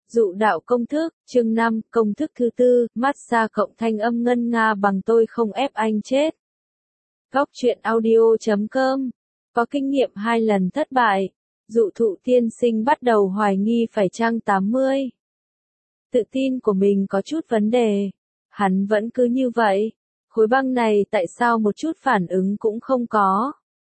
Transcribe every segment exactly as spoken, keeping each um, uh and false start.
Dụ đạo công thức, chương năm, công thức thứ tư, massage cộng thanh âm ngân nga bằng tôi không ép anh chết. Góc truyện audio chấm com. Có kinh nghiệm hai lần thất bại, dụ thụ tiên sinh bắt đầu hoài nghi phải chăng tám mươi. Tự tin của mình có chút vấn đề. Hắn vẫn cứ như vậy. Khối băng này tại sao một chút phản ứng cũng không có.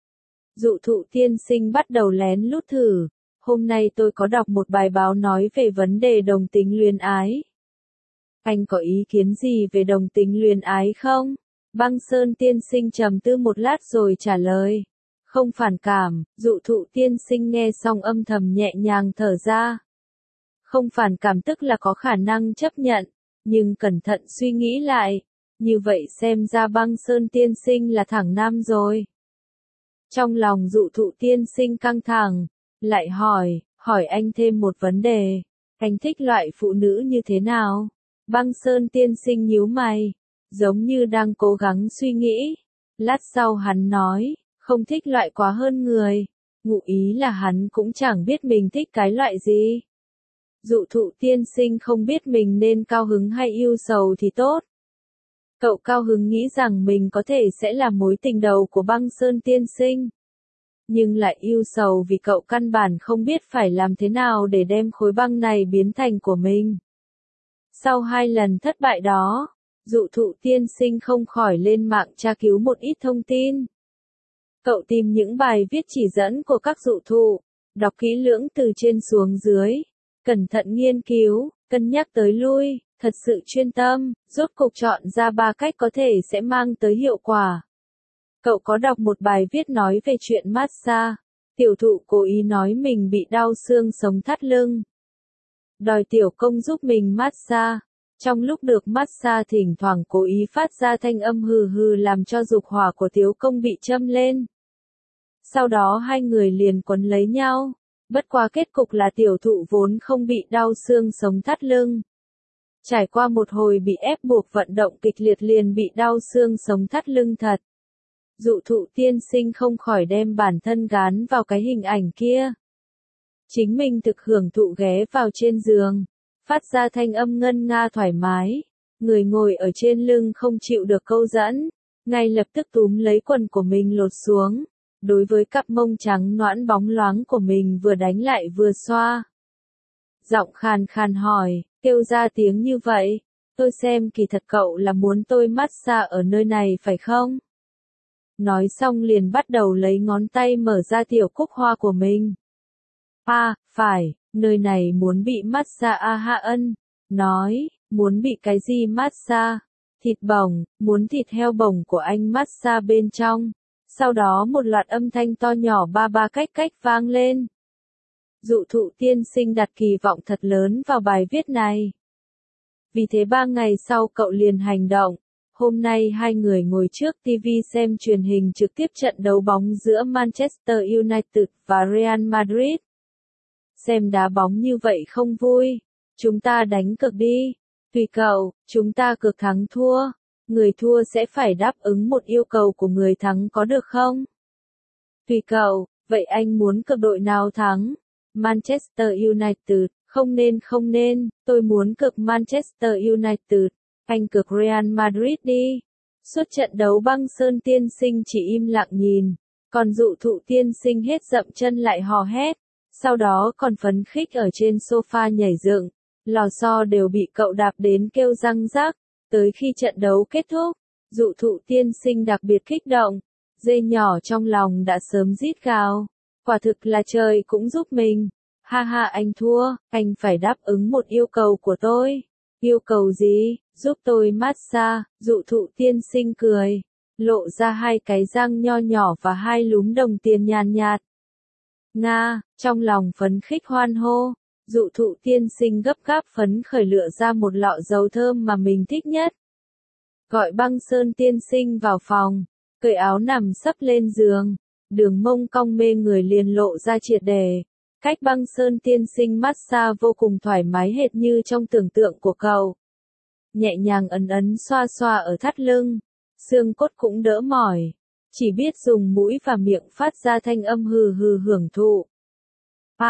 Dụ thụ tiên sinh bắt đầu lén lút thử. Hôm nay tôi có đọc một bài báo nói về vấn đề đồng tính luyến ái. Anh có ý kiến gì về đồng tính luyến ái không? Băng Sơn tiên sinh trầm tư một lát rồi trả lời. Không phản cảm, dụ thụ tiên sinh nghe xong âm thầm nhẹ nhàng thở ra. Không phản cảm tức là có khả năng chấp nhận, nhưng cẩn thận suy nghĩ lại. Như vậy xem ra Băng Sơn tiên sinh là thẳng nam rồi. Trong lòng dụ thụ tiên sinh căng thẳng. Lại hỏi, hỏi anh thêm một vấn đề. Anh thích loại phụ nữ như thế nào? Băng Sơn tiên sinh nhíu mày, giống như đang cố gắng suy nghĩ. Lát sau hắn nói, không thích loại quá hơn người. Ngụ ý là hắn cũng chẳng biết mình thích cái loại gì. Dụ thụ tiên sinh không biết mình nên cao hứng hay yêu sầu thì tốt. Cậu cao hứng nghĩ rằng mình có thể sẽ là mối tình đầu của Băng Sơn tiên sinh. Nhưng lại yêu sầu vì cậu căn bản không biết phải làm thế nào để đem khối băng này biến thành của mình. Sau hai lần thất bại đó, dụ thụ tiên sinh không khỏi lên mạng tra cứu một ít thông tin. Cậu tìm những bài viết chỉ dẫn của các dụ thụ, đọc kỹ lưỡng từ trên xuống dưới, cẩn thận nghiên cứu, cân nhắc tới lui, thật sự chuyên tâm, rốt cục chọn ra ba cách có thể sẽ mang tới hiệu quả. Cậu có đọc một bài viết nói về chuyện massage. Tiểu thụ cố ý nói mình bị đau xương sống thắt lưng. Đòi tiểu công giúp mình massage. Trong lúc được massage thỉnh thoảng cố ý phát ra thanh âm hừ hừ làm cho dục hỏa của tiểu công bị châm lên. Sau đó hai người liền quấn lấy nhau. Bất quá kết cục là tiểu thụ vốn không bị đau xương sống thắt lưng. Trải qua một hồi bị ép buộc vận động kịch liệt liền bị đau xương sống thắt lưng thật. Dụ thụ tiên sinh không khỏi đem bản thân gán vào cái hình ảnh kia. Chính mình thực hưởng thụ ghé vào trên giường, phát ra thanh âm ngân nga thoải mái. Người ngồi ở trên lưng không chịu được câu dẫn, ngay lập tức túm lấy quần của mình lột xuống. Đối với cặp mông trắng nõn bóng loáng của mình vừa đánh lại vừa xoa. Giọng khàn khàn hỏi, kêu ra tiếng như vậy, tôi xem kỳ thật cậu là muốn tôi massage ở nơi này phải không? Nói xong liền bắt đầu lấy ngón tay mở ra tiểu cúc hoa của mình. À, phải, nơi này muốn bị massage a hạ ân. Nói, muốn bị cái gì massage? Thịt bồng, muốn thịt heo bồng của anh massage bên trong. Sau đó một loạt âm thanh to nhỏ ba ba cách cách vang lên. Dụ thụ tiên sinh đặt kỳ vọng thật lớn vào bài viết này. Vì thế ba ngày sau cậu liền hành động. Hôm nay hai người ngồi trước ti vi xem truyền hình trực tiếp trận đấu bóng giữa Manchester United và Real Madrid. Xem đá bóng như vậy không vui. Chúng ta đánh cược đi. Tùy cậu, chúng ta cược thắng thua. Người thua sẽ phải đáp ứng một yêu cầu của người thắng có được không? Tùy cậu, vậy anh muốn cược đội nào thắng? Manchester United, không nên không nên, tôi muốn cược Manchester United. Anh cược Real Madrid đi. Suốt trận đấu Băng Sơn tiên sinh chỉ im lặng nhìn, còn dụ thụ tiên sinh hết dậm chân lại hò hét, sau đó còn phấn khích ở trên sofa nhảy dựng, lò xo đều bị cậu đạp đến kêu răng rắc. Tới khi trận đấu kết thúc, dụ thụ tiên sinh đặc biệt kích động, dê nhỏ trong lòng đã sớm rít gào, quả thực là trời cũng giúp mình. Ha ha, anh thua, anh phải đáp ứng một yêu cầu của tôi. Yêu cầu gì? Giúp tôi massage. Dụ thụ tiên sinh cười, lộ ra hai cái răng nho nhỏ và hai lúm đồng tiền nhàn nhạt. Nga, trong lòng phấn khích hoan hô, dụ thụ tiên sinh gấp gáp phấn khởi lựa ra một lọ dầu thơm mà mình thích nhất. Gọi Băng Sơn tiên sinh vào phòng, cởi áo nằm sấp lên giường, đường mông cong mê người liền lộ ra triệt để. Cách Băng Sơn tiên sinh massage vô cùng thoải mái hệt như trong tưởng tượng của cậu. Nhẹ nhàng ấn ấn xoa xoa ở thắt lưng, xương cốt cũng đỡ mỏi, chỉ biết dùng mũi và miệng phát ra thanh âm hừ hừ hưởng thụ. À,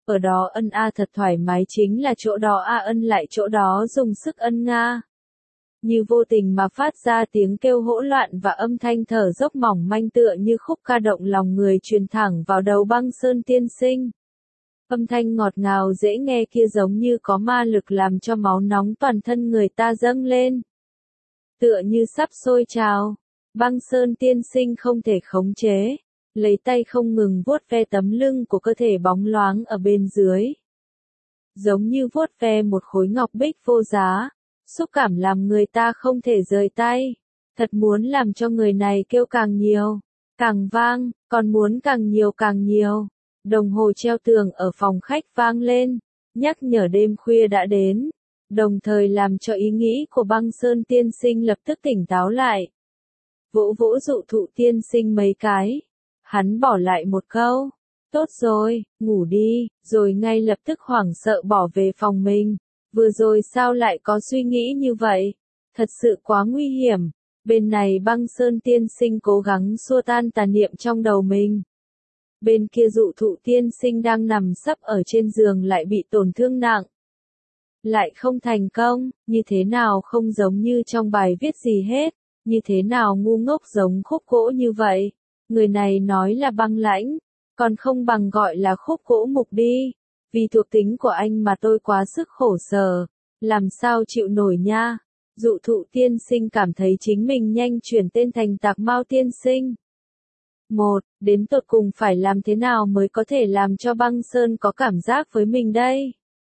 Ở đó ân a thật thoải mái chính là chỗ đó a ân lại chỗ đó dùng sức ân nga. Như vô tình mà phát ra tiếng kêu hỗn loạn và âm thanh thở dốc mỏng manh tựa như khúc ca động lòng người truyền thẳng vào đầu Băng Sơn tiên sinh. Âm thanh ngọt ngào dễ nghe kia giống như có ma lực làm cho máu nóng toàn thân người ta dâng lên. Tựa như sắp sôi trào, Băng Sơn tiên sinh không thể khống chế, lấy tay không ngừng vuốt ve tấm lưng của cơ thể bóng loáng ở bên dưới. Giống như vuốt ve một khối ngọc bích vô giá, xúc cảm làm người ta không thể rời tay. Thật muốn làm cho người này kêu càng nhiều, càng vang, còn muốn càng nhiều càng nhiều. Đồng hồ treo tường ở phòng khách vang lên, nhắc nhở đêm khuya đã đến, đồng thời làm cho ý nghĩ của Băng Sơn tiên sinh lập tức tỉnh táo lại. Vỗ vỗ dụ thụ tiên sinh mấy cái, hắn bỏ lại một câu, tốt rồi, ngủ đi, rồi ngay lập tức hoảng sợ bỏ về phòng mình. Vừa rồi sao lại có suy nghĩ như vậy? Thật sự quá nguy hiểm. Bên này Băng Sơn tiên sinh cố gắng xua tan tà niệm trong đầu mình. Bên kia dụ thụ tiên sinh đang nằm sấp ở trên giường lại bị tổn thương nặng. Lại không thành công, như thế nào không giống như trong bài viết gì hết, như thế nào ngu ngốc giống khúc gỗ như vậy. Người này nói là băng lãnh, còn không bằng gọi là khúc gỗ mục đi. Vì thuộc tính của anh mà tôi quá sức khổ sở, làm sao chịu nổi nha. Dụ thụ tiên sinh cảm thấy chính mình nhanh chuyển tên thành Tạc Mao tiên sinh. Một, đến tột cùng phải làm thế nào mới có thể làm cho Băng Sơn có cảm giác với mình đây?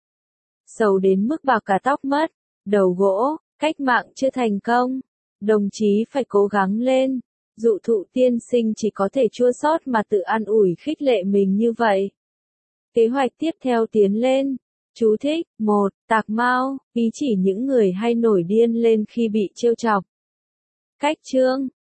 Sầu đến mức bạc cả tóc mất, đầu gỗ, cách mạng chưa thành công. Đồng chí phải cố gắng lên. Dụ thụ tiên sinh chỉ có thể chua xót mà tự an ủi khích lệ mình như vậy. Kế hoạch tiếp theo tiến lên. Chú thích, một, Tạc Mao, ý chỉ những người hay nổi điên lên khi bị trêu chọc. Cách chương,